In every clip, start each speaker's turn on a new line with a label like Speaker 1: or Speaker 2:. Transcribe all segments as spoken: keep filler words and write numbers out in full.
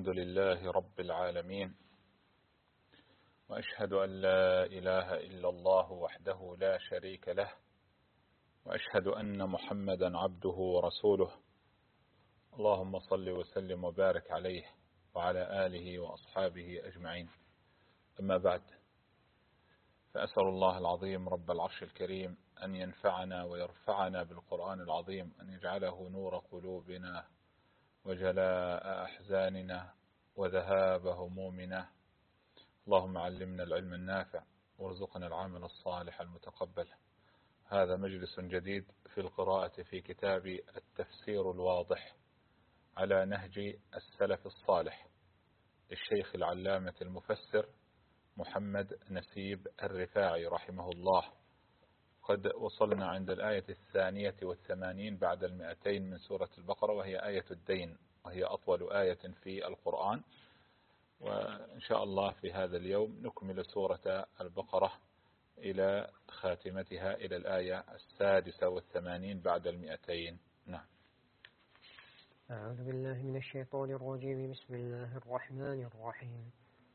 Speaker 1: الحمد لله رب العالمين، وأشهد أن لا إله إلا الله وحده لا شريك له، وأشهد أن محمدا عبده ورسوله. اللهم صل وسلم وبارك عليه وعلى آله وأصحابه أجمعين. أما بعد، فأسأل الله العظيم رب العرش الكريم أن ينفعنا ويرفعنا بالقرآن العظيم، أن يجعله نور قلوبنا وجلاء أحزاننا وذهاب همومنا. اللهم علمنا العلم النافع وارزقنا العمل الصالح المتقبل. هذا مجلس جديد في القراءة في كتاب التفسير الواضح على نهج السلف الصالح للشيخ العلامة المفسر محمد نسيب الرفاعي رحمه الله. قد وصلنا عند الآية الثانية والثمانين بعد المئتين من سورة البقرة، وهي آية الدين، وهي أطول آية في القرآن. وإن شاء الله في هذا اليوم نكمل سورة البقرة إلى خاتمتها إلى الآية السادسة والثمانين بعد المئتين. نعم.
Speaker 2: أعوذ بالله من الشيطان الرجيم. بسم الله الرحمن الرحيم.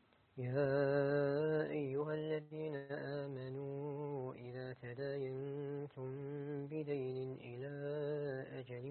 Speaker 2: يا أيها الذين آمنوا إذا تداينتم بدين إلى أجل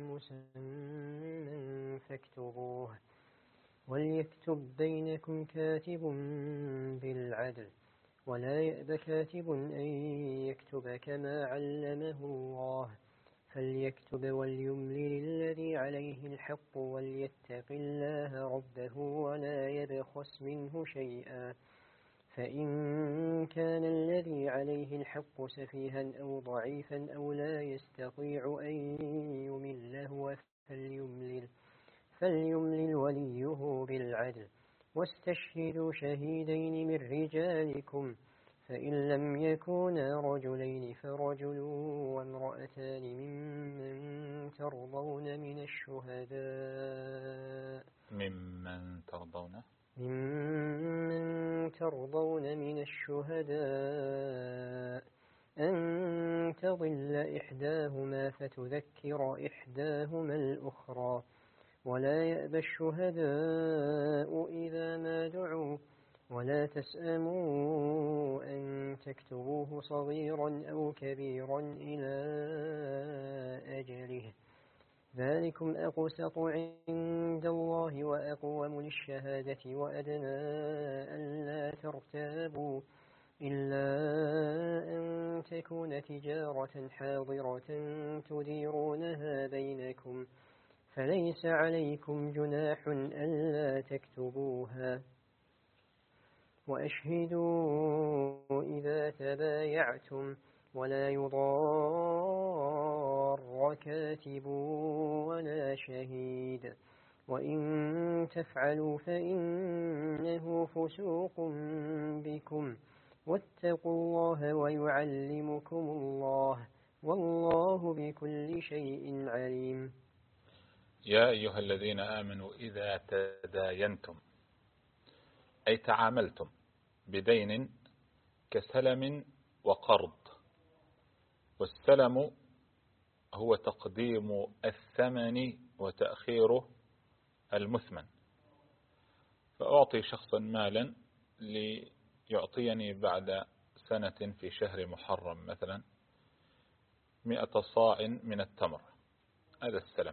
Speaker 2: مسمى فاكتبوه، وليكتب بينكم كاتب بالعدل، ولا يأب كاتب أن يكتب كما علمه الله، فليكتب وليملل الذي عليه الحق وليتق الله ربه ولا يبخس منه شيئا، فإن كان الذي عليه الحق سفيها أو ضعيفا أو لا يستطيع أن يمله فليملل فليملل وليه بالعدل، واستشهدوا شهيدين من رجالكم، فإن لم يكونا رجلين فرجل وامرأتان ممن ترضون من الشهداء
Speaker 1: ممن ترضون
Speaker 2: ممن ترضون من الشهداء أن تضل إحداهما فتذكر إحداهما الأخرى، ولا يأبى الشهداء إذا ما دعوا، ولا تسأموا أن تكتبوه صغيرا أو كبيرا إلى أجله، ذلكم أقسط عند الله وأقوم للشهادة وأدنى ألا ترتابوا، إلا أن تكون تجارة حاضرة تديرونها بينكم، فليس عليكم جناح ألا تكتبوها، وأشهدوا إذا تبايعتم، ولا يضار كاتب ولا شهيد، وإن تفعلوا فإنه فسوق بكم، واتقوا الله ويعلمكم الله، والله بكل شيء عليم.
Speaker 1: يا أيها الذين آمنوا إذا تداينتم، أي تعاملتم بدين كسلم وقرض. والسلم هو تقديم الثمن وتأخير المثمن، فأعطي شخصا مالا ليعطيني بعد سنة في شهر محرم مثلا مئة صاع من التمر، هذا السلم.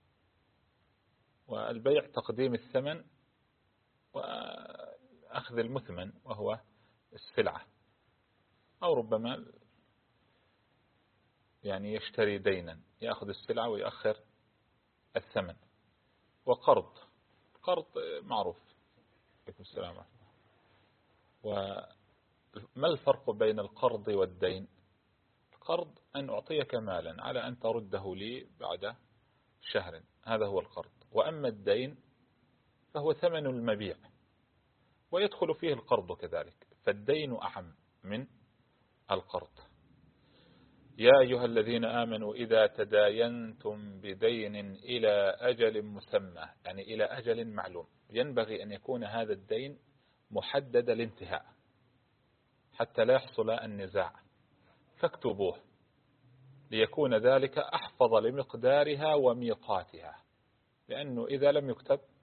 Speaker 1: والبيع تقديم الثمن وأخذ المثمن وهو السلعة، أو ربما يعني يشتري دينا يأخذ السلعة ويأخر الثمن. وقرض، قرض معروف. عليكم السلام. وما الفرق بين القرض والدين؟ القرض أن أعطيك مالا على أن ترده لي بعد شهر، هذا هو القرض. وأما الدين فهو ثمن المبيع، ويدخل فيه القرض كذلك، فالدين أعم من القرض. يا أيها الذين آمنوا إذا تداينتم بدين إلى أجل مسمى، يعني إلى أجل معلوم، ينبغي أن يكون هذا الدين محدد الانتهاء حتى لا يحصل النزاع، فاكتبوه ليكون ذلك أحفظ لمقدارها وميقاتها، لأنه إذا لم يكتب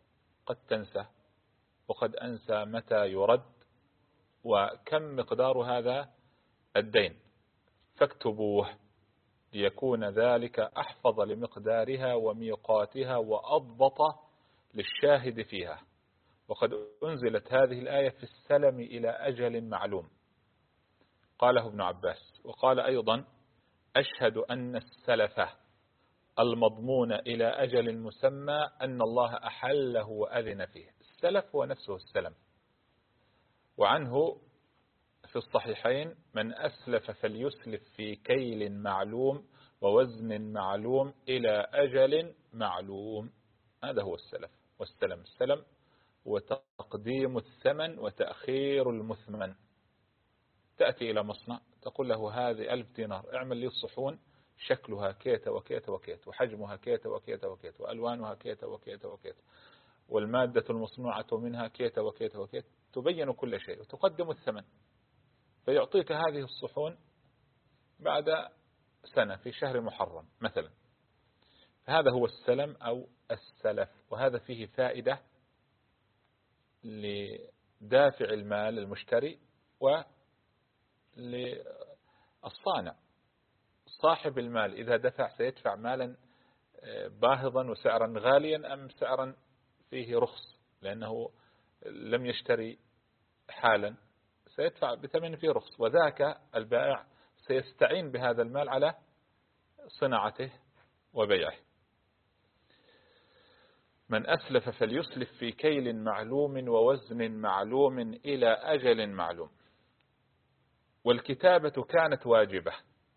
Speaker 1: قد تنسى وقد أنسى متى يرد وكم مقدار هذا الدين، فاكتبوه ليكون ذلك أحفظ لمقدارها وميقاتها وأضبط للشاهد فيها. وقد أنزلت هذه الآية في السلم إلى أجل معلوم، قاله ابن عباس. وقال أيضا: أشهد أن السلف المضمون إلى أجل مسمى أن الله أحله وأذن فيه. السلف هو نفسه السلم. وعنه في الصحيحين: من أسلف فليسلف في كيل معلوم ووزن معلوم إلى أجل معلوم. هذا هو السلف والسلم. السلم وتقديم الثمن وتأخير المثمن. تأتي إلى مصنع تقول له: هذه ألف دينار، اعمل لي الصحون شكلها كيت وكيت وكيت، وحجمها كيت وكيت وكيت، وألوانها كيت وكيت وكيت، والمادة المصنوعة منها كيت وكيت وكيت، تبين كل شيء وتقدم الثمن، فيعطيك هذه الصحون بعد سنة في شهر محرم مثلا. هذا هو السلم أو السلف. وهذا فيه فائدة لدافع المال المشتري وللصانع. صاحب المال إذا دفع سيدفع مالا باهظا وسعرا غاليا أم سعرا فيه رخص، لأنه لم يشتري حالا، سيدفع بثمن فيه رخص. وذاك البائع سيستعين بهذا المال على صناعته وبيعه. من أسلف فليسلف في كيل معلوم ووزن معلوم إلى أجل معلوم. والكتابة كانت واجبة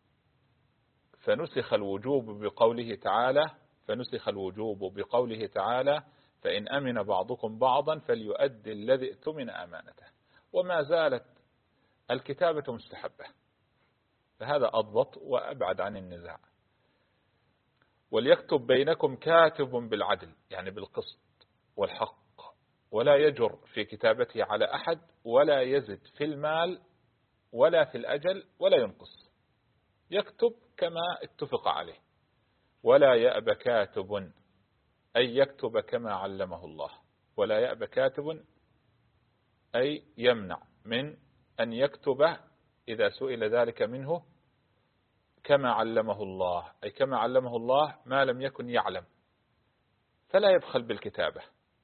Speaker 1: فنسخ الوجوب بقوله تعالى فنسخ الوجوب بقوله تعالى فإن أمن بعضكم بعضا فليؤدي الذي اؤتمن أمانته. وما زالت الكتابة مستحبة، فهذا أضبط وأبعد عن النزاع. وليكتب بينكم كاتب بالعدل، يعني بالقسط والحق، ولا يجر في كتابته على أحد، ولا يزد في المال ولا في الأجل ولا ينقص، يكتب كما اتفق عليه. ولا يأبى كاتب أي يكتب كما علمه الله. ولا يأبى كاتب أي يمنع من أن يكتب إذا سئل ذلك منه كما علمه الله، أي كما علمه الله ما لم يكن يعلم، فلا يبخل بالكتابة.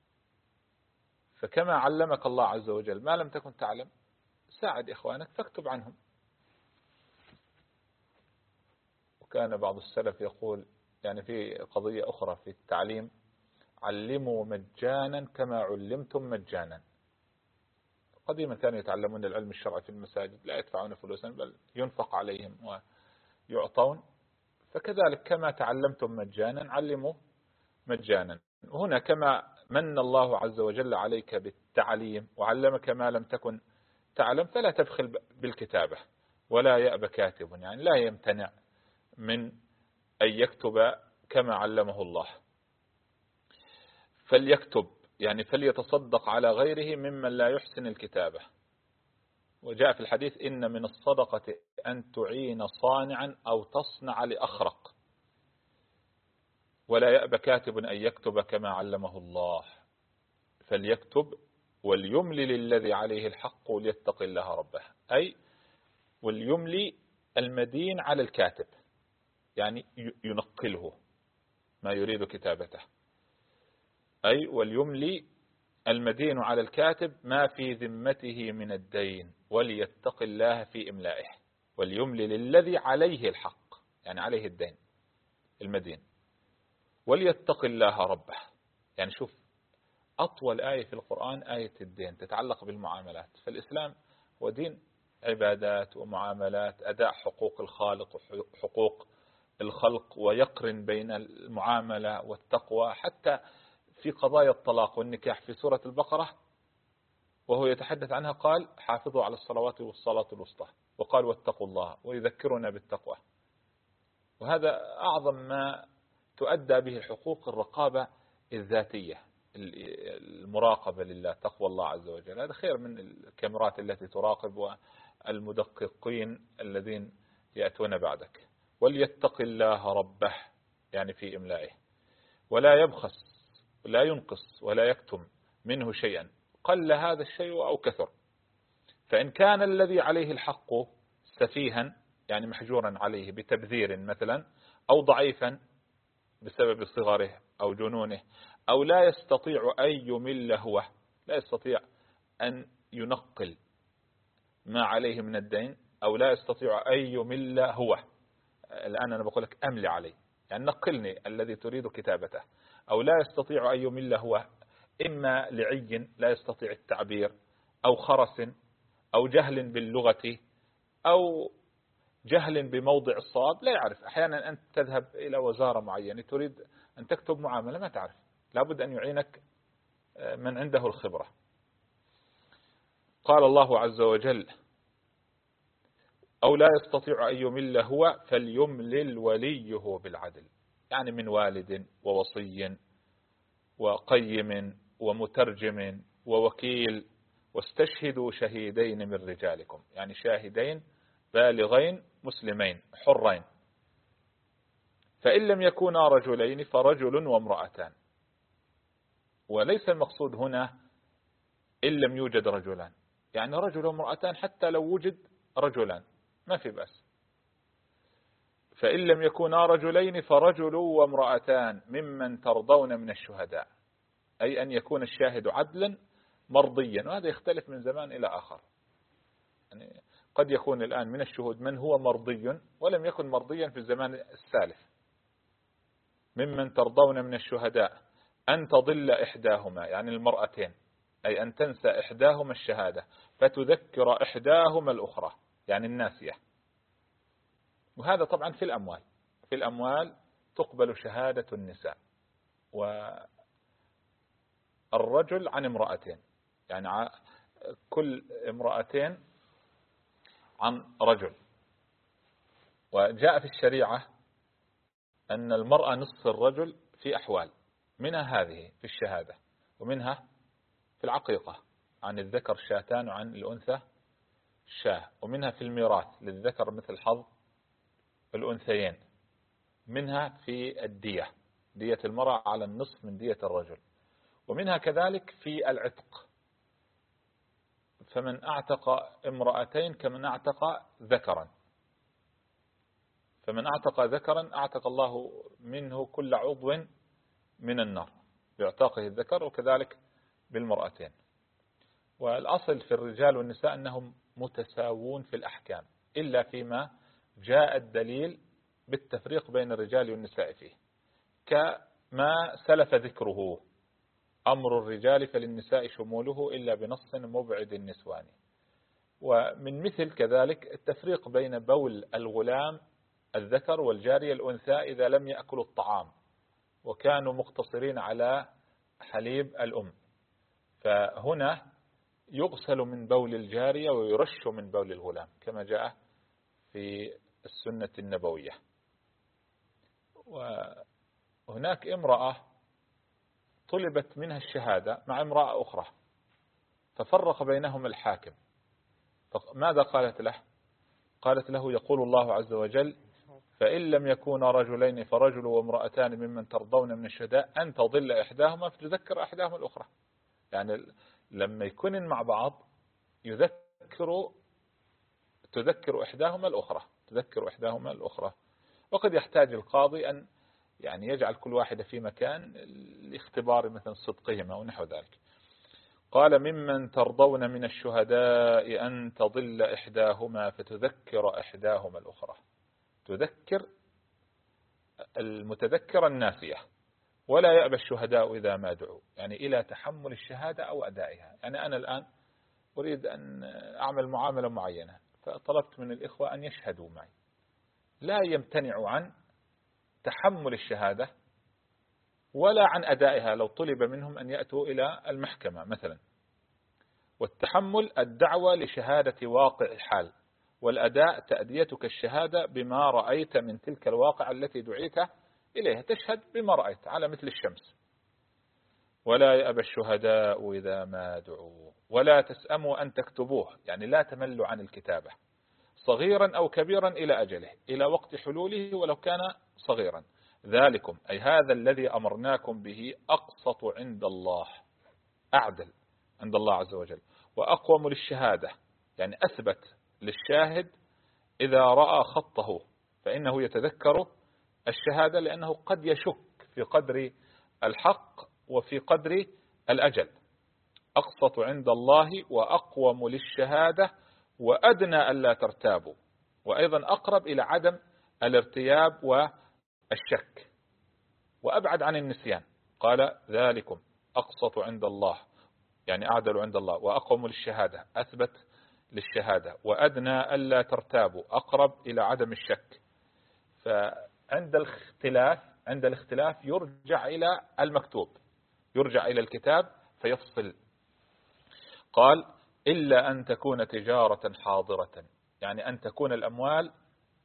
Speaker 1: فكما علمك الله عز وجل ما لم تكن تعلم، ساعد إخوانك فاكتب عنهم. وكان بعض السلف يقول، يعني في قضية أخرى في التعليم: علموا مجانا كما علمتم مجانا. قديما كانوا يتعلمون العلم الشرعي في المساجد، لا يدفعون فلوسا بل ينفق عليهم ويعطون. فكذلك كما تعلمتم مجانا علموا مجانا. هنا كما من الله عز وجل عليك بالتعليم وعلمك ما لم تكن تعلم، فلا تبخل بالكتابة. ولا يأبى كاتب، يعني لا يمتنع من أن يكتب كما علمه الله. فليكتب يعني فليتصدق على غيره ممن لا يحسن الكتابة. وجاء في الحديث: إن من الصدقة أن تعين صانعا أو تصنع لأخرق. ولا يأبى كاتب أن يكتب كما علمه الله. فليكتب وليملي للذي عليه الحق وليتق الله ربه، أي وليملي المدين على الكاتب، يعني ينقله ما يريد كتابته. أي وليملي المدين على الكاتب ما في ذمته من الدين وليتق الله في إملائه. وليملي للذي عليه الحق، يعني عليه الدين المدين، وليتق الله ربه. يعني شوف، أطول آية في القرآن آية الدين تتعلق بالمعاملات. فالإسلام هو دين عبادات ومعاملات، أداء حقوق الخالق وحقوق الخلق، ويقرن بين المعاملة والتقوى. حتى في قضايا الطلاق والنكاح في سورة البقرة وهو يتحدث عنها قال: حافظوا على الصلوات والصلاة الوسطى، وقال: واتقوا الله، ويذكرنا بالتقوى. وهذا أعظم ما تؤدى به الحقوق، الرقابة الذاتية، المراقبة لله، تقوى الله عز وجل. هذا خير من الكاميرات التي تراقب والمدققين الذين يأتون بعدك. وليتق الله ربه، يعني في إملائه. ولا يبخس، لا ينقص ولا يكتم، منه شيئا، قل هذا الشيء أو كثر. فإن كان الذي عليه الحق سفيها يعني محجورا عليه بتبذير مثلا، أو ضعيفا بسبب صغره أو جنونه، أو لا يستطيع أن يمل هو، لا يستطيع أن ينقل ما عليه من الدين، أو لا يستطيع أن يمل هو، الآن أنا بقول لك أملي عليه يعني نقلني الذي تريد كتابته، أو لا يستطيع أن يمل هو، إما لعي لا يستطيع التعبير، أو خرس، أو جهل باللغة، أو جهل بموضع الصواب، لا يعرف. أحيانا أنت تذهب إلى وزارة معينة تريد أن تكتب معاملة ما تعرف، لابد أن يعينك من عنده الخبرة. قال الله عز وجل: أو لا يستطيع أن يمل هو فليملل وليه بالعدل، يعني من والد ووصي وقيم ومترجم ووكيل، واستشهدوا شهيدين من رجالكم، يعني شاهدين بالغين مسلمين حرين. فإن لم يكونا رجلين فرجل وامرأتان، وليس المقصود هنا إن لم يوجد رجلان، يعني رجل وامرأتان حتى لو وجد رجلان ما في بأس. فإن لم يكونا رجلين فرجل وامرأتان ممن ترضون من الشهداء، أي أن يكون الشاهد عدلا مرضيا، وهذا يختلف من زمان إلى آخر. يعني قد يكون الآن من الشهود من هو مرضي ولم يكن مرضيا في الزمان السالف. ممن ترضون من الشهداء أن تضل إحداهما، يعني المرأتين، أي أن تنسى إحداهما الشهادة فتذكر إحداهما الأخرى، يعني الناسية. وهذا طبعا في الأموال، في الأموال تقبل شهادة النساء، والرجل عن امرأتين، يعني كل امرأتين عن رجل. وجاء في الشريعة أن المرأة نصف الرجل في أحوال، منها هذه في الشهادة، ومنها في العقيقة عن الذكر شاتان وعن الأنثى شاه، ومنها في الميراث للذكر مثل حظ الأنثيين، منها في الدية، دية المرأة على النصف من دية الرجل، ومنها كذلك في العتق، فمن أعتق امرأتين كمن أعتق ذكرا، فمن أعتق ذكرا أعتق الله منه كل عضو من النار باعتاقه الذكر، وكذلك بالمرأتين. والأصل في الرجال والنساء أنهم متساوون في الأحكام، إلا فيما جاء الدليل بالتفريق بين الرجال والنساء فيه، كما سلف ذكره: أمر الرجال فللنساء شموله إلا بنص مبعد النسوان. ومن مثل كذلك التفريق بين بول الغلام الذكر والجارية الأنثى إذا لم يأكلوا الطعام وكانوا مقتصرين على حليب الأم، فهنا يغسل من بول الجارية ويرش من بول الغلام كما جاء في السنة النبوية. وهناك امرأة طلبت منها الشهادة مع امرأة أخرى، ففرق بينهم الحاكم، فماذا قالت له؟ قالت له: يقول الله عز وجل: فإن لم يكونا رجلين فرجل وامرأتان ممن ترضون من الشهداء أن تضل إحداهما فتذكر إحداهما الأخرى. يعني لما يكونن مع بعض يذكر تذكر إحداهما الأخرى تذكر إحداهما الأخرى. وقد يحتاج القاضي أن يعني يجعل كل واحدة في مكان لاختبار مثلا صدقهما ونحو ذلك. قال: ممن ترضون من الشهداء أن تضل إحداهما فتذكر إحداهما الأخرى. تذكر المتذكر الناسية. ولا يأبى الشهداء إذا ما دعوا، يعني إلى تحمل الشهادة أو أدائها. يعني أنا الآن أريد أن أعمل معاملة معينة، فطلبت من الإخوة أن يشهدوا معي، لا يمتنع عن تحمل الشهادة ولا عن أدائها لو طلب منهم أن يأتوا إلى المحكمة مثلا. والتحمل الدعوة لشهادة واقع حال، والأداء تأديتك الشهادة بما رأيت من تلك الواقع التي دعيت إليها، تشهد بما رأيت على مثل الشمس. ولا يأبى الشهداء إذا ما دعوا ولا تسأموا أن تكتبوه، يعني لا تملوا عن الكتابة، صغيرا أو كبيرا إلى أجله، إلى وقت حلوله ولو كان صغيرا. ذلكم أي هذا الذي أمرناكم به أقسط عند الله. أعدل عند الله عز وجل، وأقوم للشهادة، يعني أثبت للشاهد إذا رأى خطه فإنه يتذكر الشهادة، لأنه قد يشك في قدر الحق وفي قدر الأجل. أقسط عند الله وأقوم للشهادة وأدنى ألا ترتابوا، وأيضا أقرب إلى عدم الارتياب والشك، وأبعد عن النسيان. قال ذلكم أقسط عند الله، يعني أعدل عند الله، وأقوم للشهادة، أثبت للشهادة، وأدنى ألا ترتابوا، أقرب إلى عدم الشك. فعند الاختلاف عند الاختلاف يرجع إلى المكتوب، يرجع إلى الكتاب فيفصل. قال إلا أن تكون تجارة حاضرة، يعني أن تكون الأموال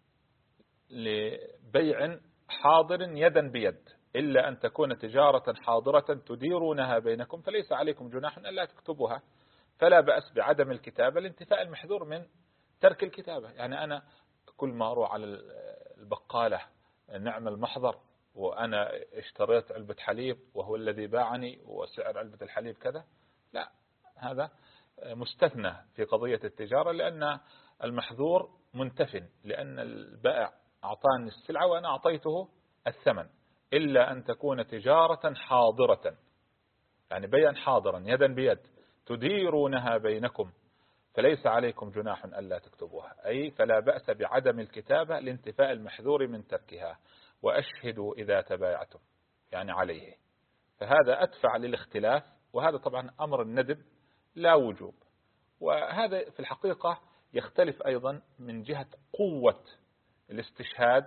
Speaker 1: لبيع حاضر يدا بيد، إلا أن تكون تجارة حاضرة تديرونها بينكم فليس عليكم جناح ألا تكتبوها. فلا بأس بعدم الكتابة لانتفاء المحذور من ترك الكتابة. يعني أنا كل ما أروح على البقالة نعمل محضر، وأنا اشتريت علبة حليب وهو الذي باعني وسعر علبة الحليب كذا، لا، هذا مستثنى في قضية التجارة، لأن المحذور منتف، لأن البائع أعطاني السلعة وأنا أعطيته الثمن. إلا أن تكون تجارة حاضرة، يعني بيعا حاضرا يدا بيد تديرونها بينكم فليس عليكم جناح ألا تكتبوها، أي فلا بأس بعدم الكتابة لانتفاء المحذور من تركها. وأشهدوا إذا تبايعتم، يعني عليه. فهذا أدفع للاختلاف، وهذا طبعا أمر الندب لا وجوب. وهذا في الحقيقة يختلف أيضا من جهة قوة الاستشهاد،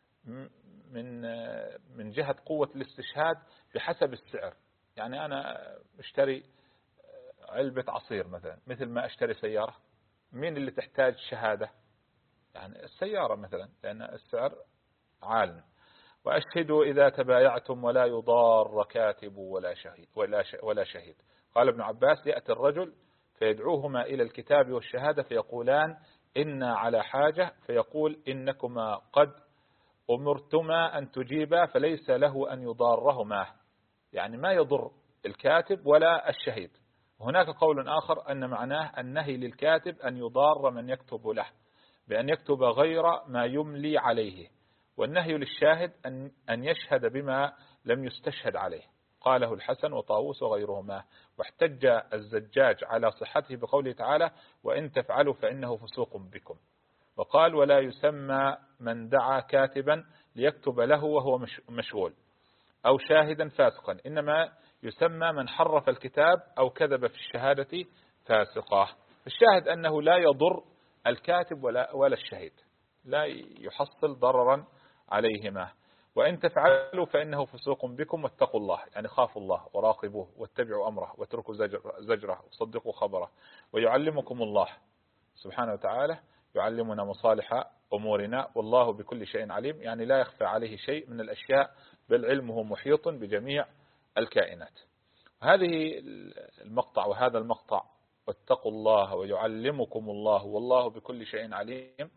Speaker 1: من من جهة قوة الاستشهاد بحسب السعر. يعني أنا اشتري علبة عصير مثلا مثل ما اشتري سيارة، مين اللي تحتاج شهادة؟ يعني السيارة مثلا، لأن السعر عال. وأشهدوا إذا تبايعتم ولا يضار كاتب ولا شهيد ولا ولا شهيد. قال ابن عباس يأتي الرجل فيدعوهما إلى الكتاب والشهادة فيقولان إنا على حاجة، فيقول إنكما قد أمرتما أن تجيبا فليس له أن يضارهما، يعني ما يضر الكاتب ولا الشهيد. هناك قول آخر أن معناه النهي للكاتب أن يضار من يكتب له بأن يكتب غير ما يملي عليه، والنهي للشاهد أن أن يشهد بما لم يستشهد عليه. قاله الحسن وطاووس وغيرهما. واحتج الزجاج على صحته بقوله تعالى وإن تفعلوا فإنه فسوق بكم. وقال ولا يسمى من دعا كاتبا ليكتب له وهو مشغول أو شاهدا فاسقا، إنما يسمى من حرف الكتاب أو كذب في الشهادة فاسقة. الشاهد أنه لا يضر الكاتب ولا ولا الشهيد، لا يحصل ضررا عليهما. وإن تفعلوا فإنه فسوق بكم واتقوا الله، يعني خافوا الله وراقبوه واتبعوا أمره واتركوا زجره وصدقوا خبره. ويعلمكم الله سبحانه وتعالى، يعلمنا مصالح أمورنا، والله بكل شيء عليم، يعني لا يخفى عليه شيء من الأشياء، بل علمه محيط بجميع الكائنات. هذه المقطع وهذا المقطع واتقوا الله ويعلمكم الله والله بكل شيء عليم،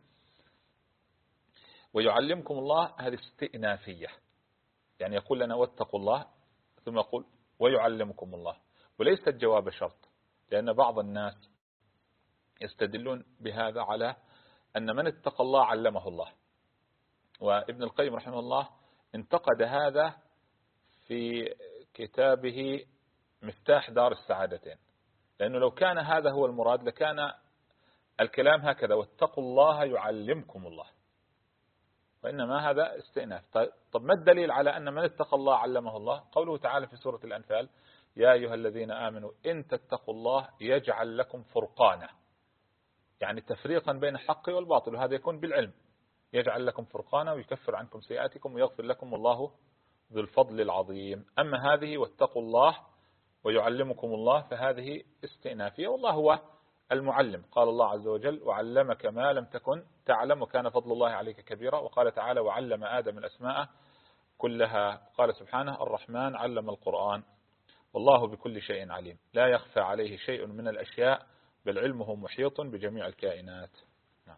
Speaker 1: ويعلمكم الله هذه استئنافية، يعني يقول لنا واتقوا الله ثم يقول ويعلمكم الله، وليست جواب شرط، لأن بعض الناس يستدلون بهذا على أن من اتقى الله علمه الله. وابن القيم رحمه الله انتقد هذا في كتابه مفتاح دار السعادتين، لأنه لو كان هذا هو المراد لكان الكلام هكذا واتقوا الله يعلمكم الله، وإنما هذا استئناف. طب ما الدليل على أن من اتقى الله علمه الله؟ قوله تعالى في سورة الأنفال يا أيها الذين آمنوا إن تتقوا الله يجعل لكم فرقانا، يعني تفريقا بين الحق والباطل، وهذا يكون بالعلم. يجعل لكم فرقانا ويكفر عنكم سيئاتكم ويغفر لكم والله ذو الفضل العظيم. أما هذه واتقوا الله ويعلمكم الله فهذه استئنافية، والله هو المعلم. قال الله عز وجل وعلمك ما لم تكن تعلم وكان فضل الله عليك كبيرا. وقال تعالى وعلم آدم الأسماء كلها. قال سبحانه الرحمن علم القرآن والله بكل شيء عليم، لا يخفى عليه شيء من الأشياء بل علمه محيط بجميع الكائنات. نعم.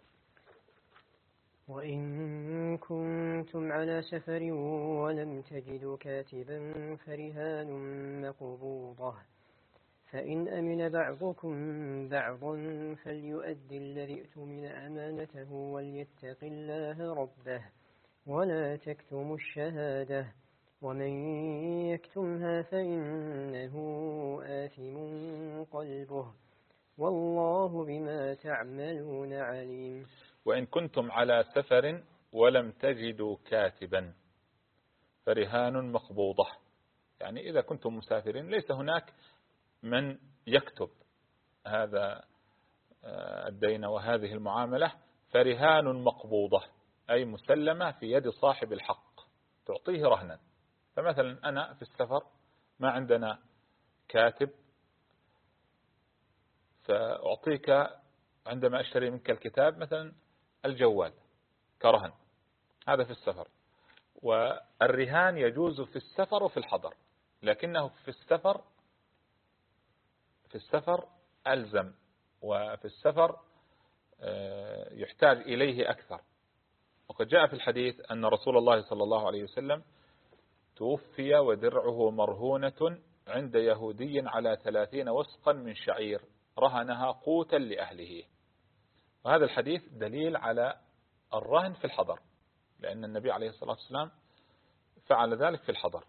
Speaker 2: وإن كنتم على سفر ولم تجدوا كاتبا فرهان مقبوضة فإن أمن بعضكم بعضا فليؤدي الذي اؤتمن أمانته وليتق الله ربه ولا تكتموا الشهادة ومن يكتمها فإنه آثم قلبه والله بما تعملون عليم.
Speaker 1: وإن كنتم على سفر ولم تجدوا كاتبا فرهان مقبوضة، يعني إذا كنتم مسافرين ليس هناك من يكتب هذا الدين وهذه المعاملة، فرهان مقبوضة أي مسلمة في يد صاحب الحق تعطيه رهنا. فمثلا أنا في السفر ما عندنا كاتب، فأعطيك عندما أشتري منك الكتاب مثلا الجوال كرهن، هذا في السفر. والرهان يجوز في السفر وفي الحضر، لكنه في السفر في السفر ألزم، وفي السفر يحتاج إليه أكثر. وقد جاء في الحديث أن رسول الله صلى الله عليه وسلم توفي ودرعه مرهونة عند يهودي على ثلاثين وسقا من شعير رهنها قوتا لأهله. وهذا الحديث دليل على الرهن في الحضر، لأن النبي عليه الصلاة والسلام فعل ذلك في الحضر.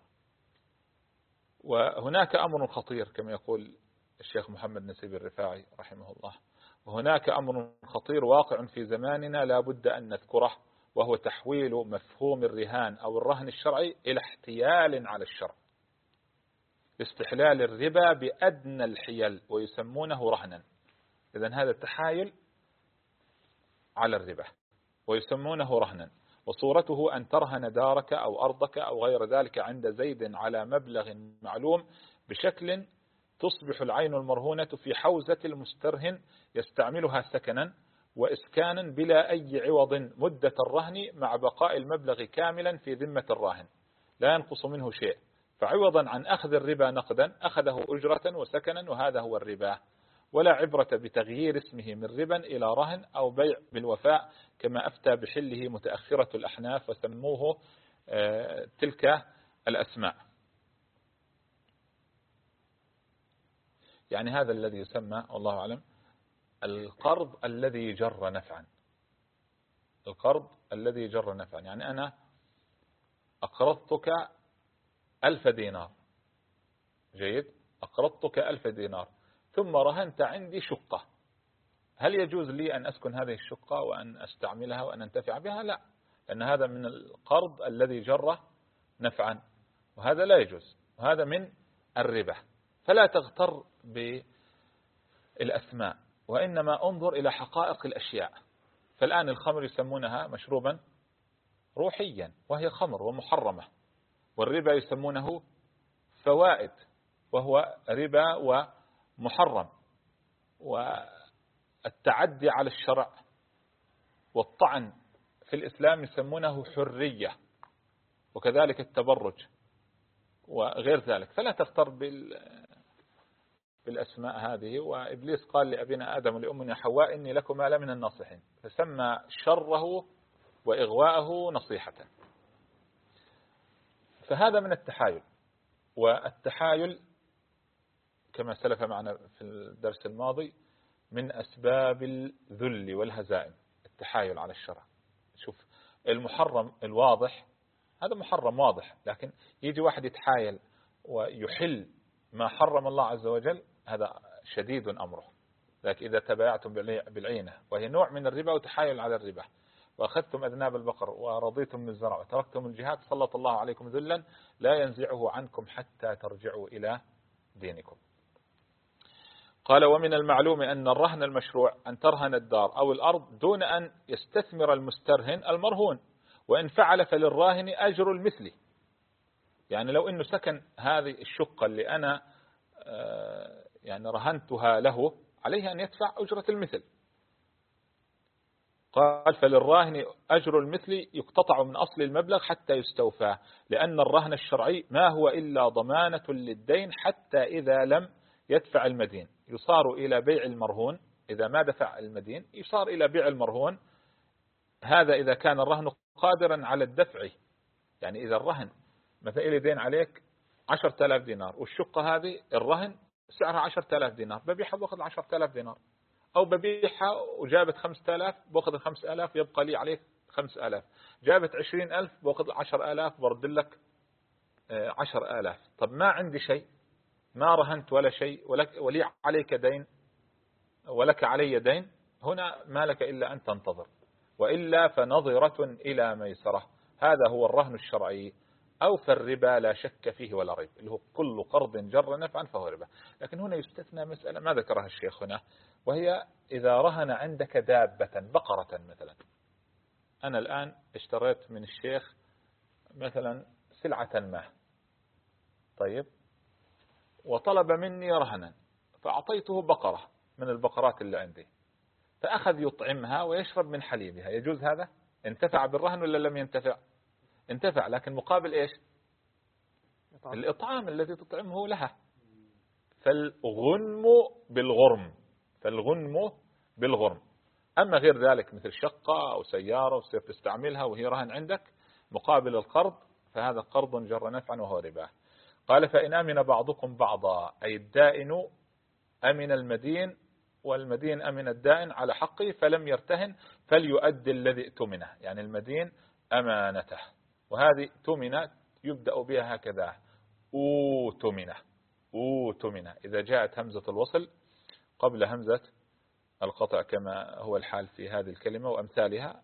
Speaker 1: وهناك أمر خطير كما يقول الشيخ محمد نسيب الرفاعي رحمه الله، وهناك أمر خطير واقع في زماننا لا بد أن نذكره، وهو تحويل مفهوم الرهان أو الرهن الشرعي إلى احتيال على الشرع، استحلال الربا بأدنى الحيل ويسمونه رهنا. إذن هذا التحايل على الربا ويسمونه رهنا، وصورته أن ترهن دارك أو أرضك أو غير ذلك عند زيد على مبلغ معلوم بشكل تصبح العين المرهونة في حوزة المسترهن يستعملها سكنا وإسكانا بلا أي عوض مدة الرهن، مع بقاء المبلغ كاملا في ذمة الراهن لا ينقص منه شيء، فعوضا عن أخذ الربا نقدا أخذه أجرة وسكنا، وهذا هو الربا. ولا عبرة بتغيير اسمه من ربا إلى رهن أو بيع بالوفاء كما أفتى بحله متأخرة الأحناف وسموه تلك الأسماء. يعني هذا الذي يسمى والله أعلم القرض الذي جر نفعا. القرض الذي جر نفعا يعني أنا أقرضتك ألف دينار، جيد، أقرضتك ألف دينار ثم رهنت عندي شقة، هل يجوز لي أن أسكن هذه الشقة وأن أستعملها وأن أنتفع بها؟ لا، لأن هذا من القرض الذي جر نفعا، وهذا لا يجوز، وهذا من الربا. فلا تغتر بالأسماء، وإنما انظر إلى حقائق الأشياء. فالآن الخمر يسمونها مشروبا روحيا وهي خمر ومحرمة، والربا يسمونه فوائد وهو ربا ومحرم، والتعدي على الشرع والطعن في الإسلام يسمونه حرية، وكذلك التبرج وغير ذلك. فلا تغتر بالأسماء هذه. وإبليس قال لأبينا آدم ولأمنا حواء إني لكما لمن الناصحين، فسمى شره وإغواءه نصيحة. فهذا من التحايل، والتحايل كما سلف معنا في الدرس الماضي من أسباب الذل والهزائم، التحايل على الشرع. شوف المحرم الواضح هذا محرم واضح، لكن يجي واحد يتحايل ويحل ما حرم الله عز وجل، هذا شديد أمره. لكن إذا تبايعتم بالعينة وهي نوع من الربا وتحايل على الربا، وأخذتم أذناب البقر ورضيتم من الزرع وتركتم الجهاد، سلط الله عليكم ذلا لا ينزعه عنكم حتى ترجعوا إلى دينكم. قال ومن المعلوم أن الرهن المشروع أن ترهن الدار أو الأرض دون أن يستثمر المسترهن المرهون، وإن فعل فللراهن أجر المثل. يعني لو أنه سكن هذه الشقة اللي أنا يعني رهنتها له، عليه أن يدفع أجرة المثل. قال فللراهن أجر المثل يقتطع من أصل المبلغ حتى يستوفى، لأن الرهن الشرعي ما هو إلا ضمانة للدين حتى إذا لم يدفع المدين يصار إلى بيع المرهون. إذا ما دفع المدين يصار إلى بيع المرهون، هذا إذا كان الرهن قادرا على الدفع. يعني إذا الرهن مثلا إلي دين عليك عشرة آلاف دينار، والشقة هذه الرهن سعرها عشرة آلاف دينار، ببيعها باخذ عشرة آلاف دينار، أو ببيعها وجابت خمسة آلاف باخذ الخمسة آلاف يبقى لي عليك خمسة آلاف، جابت عشرين ألف باخذ عشر آلاف برد لك عشر آلاف. طب ما عندي شيء، ما رهنت ولا شيء، ولك ولي عليك دين ولك علي دين، هنا ما لك إلا أن تنتظر، وإلا فنظرة إلى ميسرة. هذا هو الرهن الشرعي، أو فالربا لا شك فيه ولا ريب، اللي هو كل قرض جر نفعا فهو ربا. لكن هنا يستثنى مسألة ما ذكرها الشيخ هنا، وهي إذا رهن عندك دابة بقرة مثلا. أنا الآن اشتريت من الشيخ مثلا سلعة ما، طيب، وطلب مني رهنا، فأعطيته بقرة من البقرات اللي عندي، فأخذ يطعمها ويشرب من حليبها، يجوز هذا؟ انتفع بالرهن ولا لم ينتفع؟ انتفع، لكن مقابل إيش؟ الإطعام الذي تطعمه لها. فالغنم بالغرم، فالغنم بالغرم. أما غير ذلك مثل شقة أو سيارة وتصير تستعملها وهي رهن عندك مقابل القرض، فهذا قرض جر نفعا وهو ربا. قال فإن أمن بعضكم بعضا، أي الدائن أمن المدين والمدين أمن الدائن على حقه فلم يرتهن فليؤدي الذي ائتمنه، يعني المدين أمانته. وهذه ائتمنه يبدأ بها هكذا، أوتمنه، أوتمنه، إذا جاءت همزة الوصل قبل همزة القطع كما هو الحال في هذه الكلمة وأمثالها،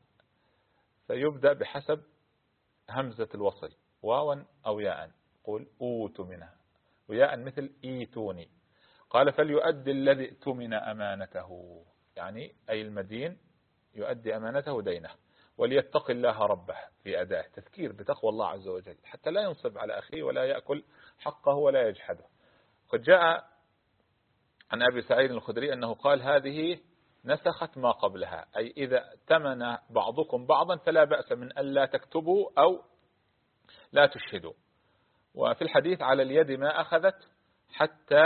Speaker 1: فيبدأ بحسب همزة الوصل، واوا أو ياء، قل أوتمنه، وياء مثل إيتوني. قال فليؤدي الذي ائتمن أمانته، يعني أي المدين يؤدي أمانته دينه، وليتق الله ربه في أدائه، تذكير بتقوى الله عز وجل حتى لا ينصب على أخيه ولا يأكل حقه ولا يجحده. قد جاء عن أبي سعيد الخدري أنه قال هذه نسخت ما قبلها، أي إذا ائتمن بعضكم بعضا فلا بأس من ألا تكتبوا أو لا تشهدوا. وفي الحديث على اليد ما أخذت حتى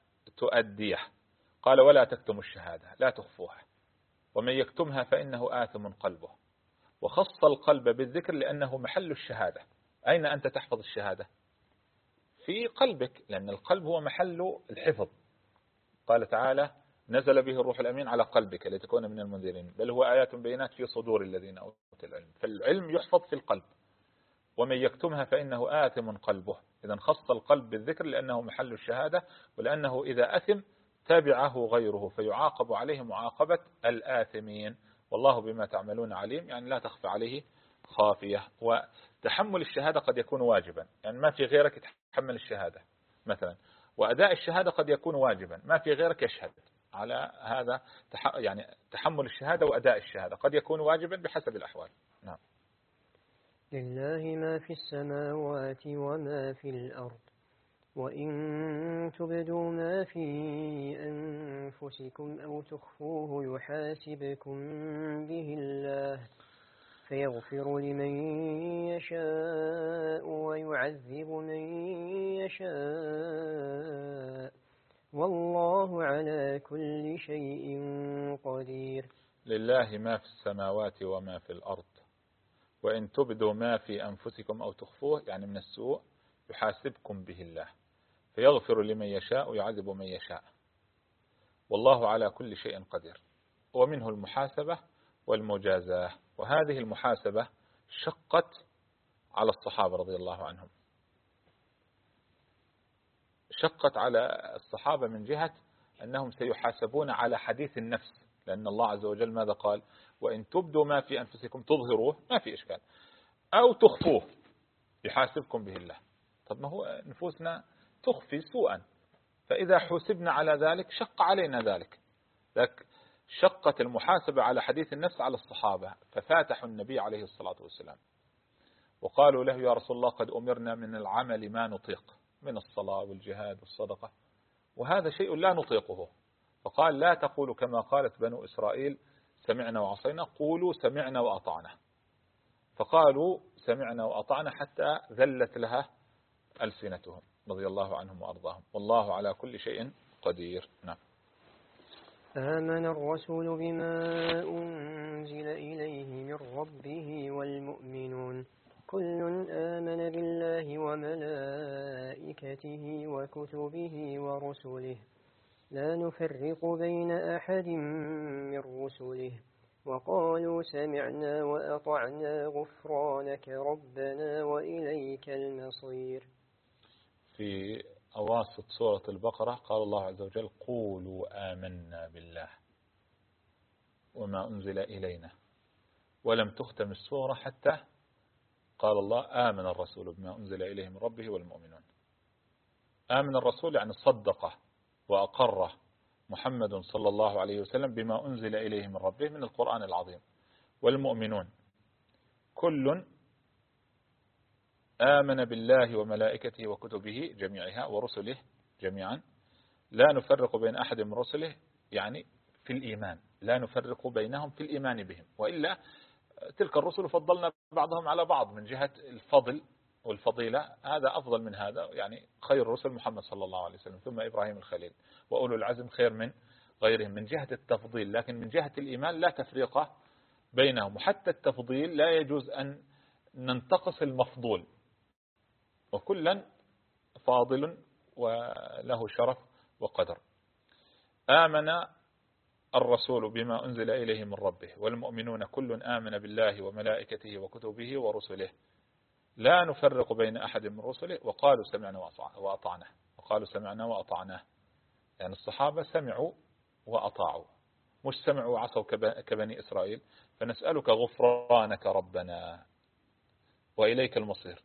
Speaker 1: تؤديه، قال ولا تكتموا الشهادة، لا تخفوها، ومن يكتمها فإنه آثم قلبه. وخص القلب بالذكر لأنه محل الشهادة. أين أنت تحفظ الشهادة؟ في قلبك، لأن القلب هو محل الحفظ. قال تعالى نزل به الروح الأمين على قلبك لتكون من المنذرين، بل هو آيات بينات في صدور الذين أوتوا العلم. فالعلم يحفظ في القلب، ومن يكتمها فإنه آثم قلبه. إذا خص القلب بالذكر لأنه محل الشهادة، ولأنه إذا أثم تابعه غيره فيعاقب عليه معاقبة الآثمين، والله بما تعملون عليم، يعني لا تخفى عليه خافية. وتحمل الشهادة قد يكون واجبا، يعني ما في غيرك يتحمل الشهادة مثلا، وأداء الشهادة قد يكون واجبا، ما في غيرك يشهد على هذا. يعني تحمل الشهادة وأداء الشهادة قد يكون واجبا بحسب الأحوال. نعم.
Speaker 2: لله ما في السماوات وما في الأرض، وإن تبدوا ما في أنفسكم أو تخفوه يحاسبكم به الله فيغفر لمن يشاء ويعذب من يشاء، والله على كل شيء قدير.
Speaker 1: لله ما في السماوات وما في الأرض، وإن تبدوا ما في أنفسكم أو تخفوه يعني من السوء يحاسبكم به الله فيغفر لمن يشاء ويعذب من يشاء، والله على كل شيء قدير. ومنه المحاسبة والمجازاة. وهذه المحاسبة شقت على الصحابة رضي الله عنهم، شقت على الصحابة من جهة أنهم سيحاسبون على حديث النفس، لأن الله عز وجل ماذا قال؟ وإن تبدوا ما في أنفسكم تظهروه ما في إشكال، أو تخفوه يحاسبكم به الله. طب ما هو نفوسنا تخفي سوءا، فإذا حسبنا على ذلك شق علينا ذلك. ذلك شقت المحاسبة على حديث النفس على الصحابة، ففاتحوا النبي عليه الصلاة والسلام وقالوا له يا رسول الله قد أمرنا من العمل ما نطيق من الصلاة والجهاد والصدقة، وهذا شيء لا نطيقه. فقال لا تقولوا كما قالت بنو إسرائيل سمعنا وعصينا، قولوا سمعنا وأطعنا. فقالوا سمعنا وأطعنا حتى ذلت لها ألسنتهم رضي الله عنهم وأرضاهم، والله على كل شيء قدير. نعم.
Speaker 2: آمن الرسول بما أنزل إليه من ربه والمؤمنون كل آمن بالله وملائكته وكتبه ورسله لا نفرق بين أحد من رسله وقالوا سمعنا وأطعنا غفرانك ربنا وإليك المصير.
Speaker 1: في أواسط سورة البقرة قال الله عز وجل قولوا آمنا بالله وما أنزل إلينا، ولم تختم السورة حتى قال الله آمن الرسول بما أنزل إليه من ربه والمؤمنون. آمن الرسول يعني صدقه وأقره محمد صلى الله عليه وسلم بما أنزل إليه من ربه من القرآن العظيم، والمؤمنون كل آمن بالله وملائكته وكتبه جميعها ورسله جميعا لا نفرق بين أحد من رسله، يعني في الإيمان لا نفرق بينهم في الإيمان بهم، وإلا تلك الرسل فضلنا بعضهم على بعض من جهة الفضل والفضيلة، هذا أفضل من هذا، يعني خير الرسل محمد صلى الله عليه وسلم ثم إبراهيم الخليل وأولو العزم خير من غيرهم من جهة التفضيل، لكن من جهة الإيمان لا تفريق بينهم، وحتى التفضيل لا يجوز أن ننتقص المفضول، وكلا فاضل وله شرف وقدر. آمن الرسول بما أنزل إليه من ربه والمؤمنون كل آمن بالله وملائكته وكتبه ورسله لا نفرق بين أحد من رسله وقالوا سمعنا وأطعنا وقالوا سمعنا وأطعنا، يعني الصحابة سمعوا وأطاعوا، مش سمعوا وعصوا كبني إسرائيل. فنسألك غفرانك ربنا وإليك المصير.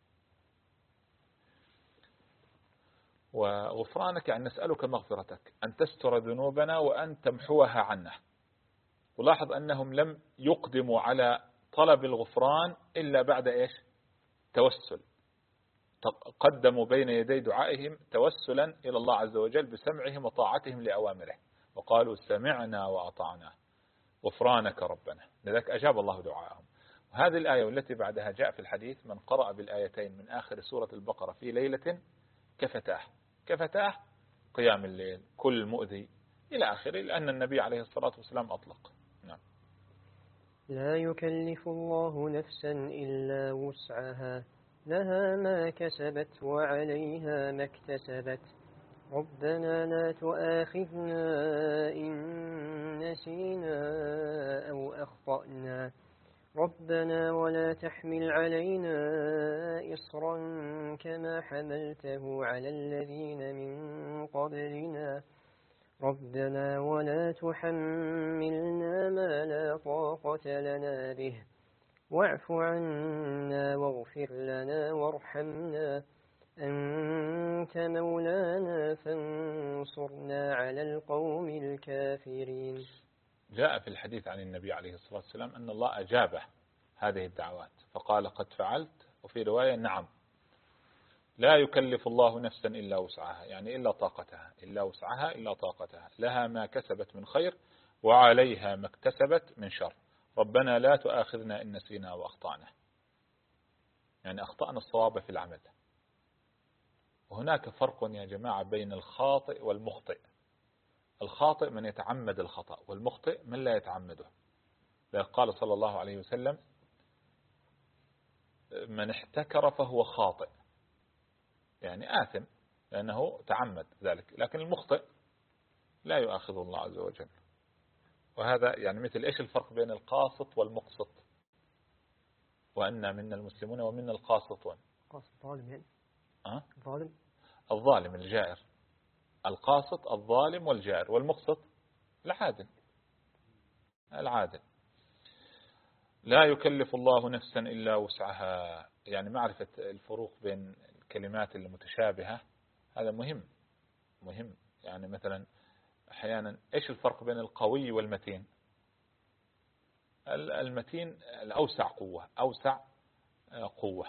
Speaker 1: وغفرانك يعني نسألك مغفرتك، أن تستر ذنوبنا وأن تمحوها عنا. ولاحظ أنهم لم يقدموا على طلب الغفران إلا بعد إيش؟ توسل، قدموا بين يدي دعائهم توسلا إلى الله عز وجل بسمعهم وطاعتهم لأوامره، وقالوا سمعنا وأطعنا غفرانك ربنا، لذلك أجاب الله دعاءهم. وهذه الآية والتي بعدها جاء في الحديث من قرأ بالآيتين من آخر سورة البقرة في ليلة كفتاه كفتاه قيام الليل كل مؤذي إلى آخره، لأن النبي عليه الصلاة والسلام أطلق. نعم.
Speaker 2: لا يكلف الله نفسا إلا وسعها لها ما كسبت وعليها ما اكتسبت ربنا لا تؤاخذنا إن نسينا أو أخطأنا ربنا ولا تحمل علينا إصرا كما حملته على الذين من قبلنا ربنا ولا تحملنا ما لا طاقة لنا به واعف عنا واغفر لنا وارحمنا أنت مولانا فانصرنا على القوم الكافرين.
Speaker 1: جاء في الحديث عن النبي عليه الصلاة والسلام أن الله أجابه هذه الدعوات فقال قد فعلت، وفي رواية نعم. لا يكلف الله نفسا إلا وسعها، يعني إلا طاقتها، إلا وسعها إلا طاقتها، لها ما كسبت من خير وعليها ما اكتسبت من شر ربنا لا تؤاخذنا إن نسينا وأخطأنا، يعني أخطأنا الصواب في العمل. وهناك فرق يا جماعة بين الخاطئ والمخطئ. الخاطئ من يتعمد الخطأ، والمخطئ من لا يتعمده. قال صلى الله عليه وسلم من احتكر فهو خاطئ، يعني آثم لأنه تعمد ذلك، لكن المخطئ لا يؤاخذ الله عز وجل. وهذا يعني مثل إيش الفرق بين القاسط والمقسط؟ وأن منا المسلمون ومنا القاسطون.
Speaker 2: قاسط ظالم يعني
Speaker 1: أه؟
Speaker 2: ظالم
Speaker 1: الظالم الجائر، القاسط الظالم والجائر، والمقسط العادل العادل. لا يكلف الله نفسا إلا وسعها، يعني معرفة الفروق بين الكلمات المتشابهة هذا مهم مهم. يعني مثلا أحيانا إيش الفرق بين القوي والمتين؟ المتين الأوسع قوة، أوسع قوة.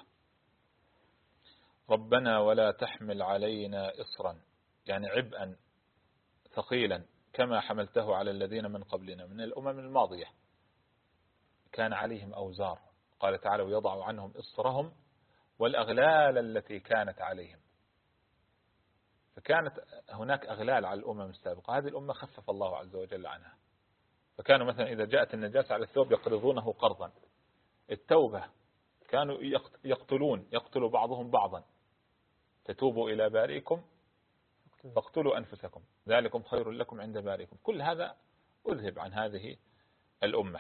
Speaker 1: ربنا ولا تحمل علينا إصرا، يعني عبئا ثقيلا كما حملته على الذين من قبلنا من الأمم الماضية كان عليهم أوزار، قال تعالى ويضع عنهم إصرهم والأغلال التي كانت عليهم. فكانت هناك أغلال على الأمم السابقة، هذه الأمة خفف الله عز وجل عنها. فكانوا مثلا إذا جاءت النجاسة على الثوب يقرضونه قرضا. التوبة كانوا يقتلون يقتل بعضهم بعضا، فتوبوا إلى بارئكم فاقتلوا أنفسكم ذلكم خير لكم عند بارئكم. كل هذا أذهب عن هذه الأمة.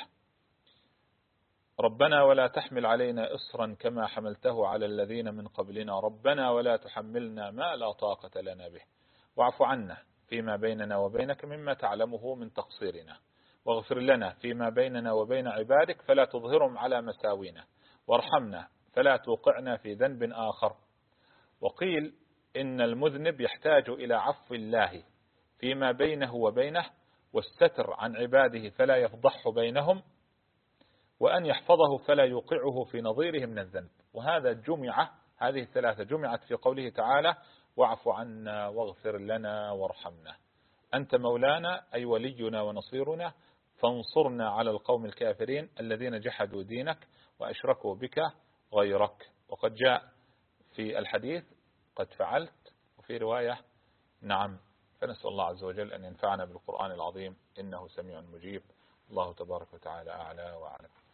Speaker 1: ربنا ولا تحمل علينا إصرا كما حملته على الذين من قبلنا ربنا ولا تحملنا ما لا طاقة لنا به واعف عنا فيما بيننا وبينك مما تعلمه من تقصيرنا واغفر لنا فيما بيننا وبين عبادك فلا تظهرهم على مساوينا وارحمنا فلا توقعنا في ذنب آخر. وقيل إن المذنب يحتاج إلى عفو الله فيما بينه وبينه والستر عن عباده فلا يفضح بينهم وأن يحفظه فلا يوقعه في نظيره من الذنب. وهذا جمع هذه الثلاثة جمعت في قوله تعالى واعف عنا واغفر لنا وارحمنا أنت مولانا أي ولينا ونصيرنا فانصرنا على القوم الكافرين الذين جحدوا دينك وأشركوا بك غيرك. وقد جاء في الحديث قد فعلت، وفي رواية نعم. فنسأل الله عز وجل أن ينفعنا بالقرآن العظيم إنه سميع مجيب. الله تبارك وتعالى أعلى وأعلم.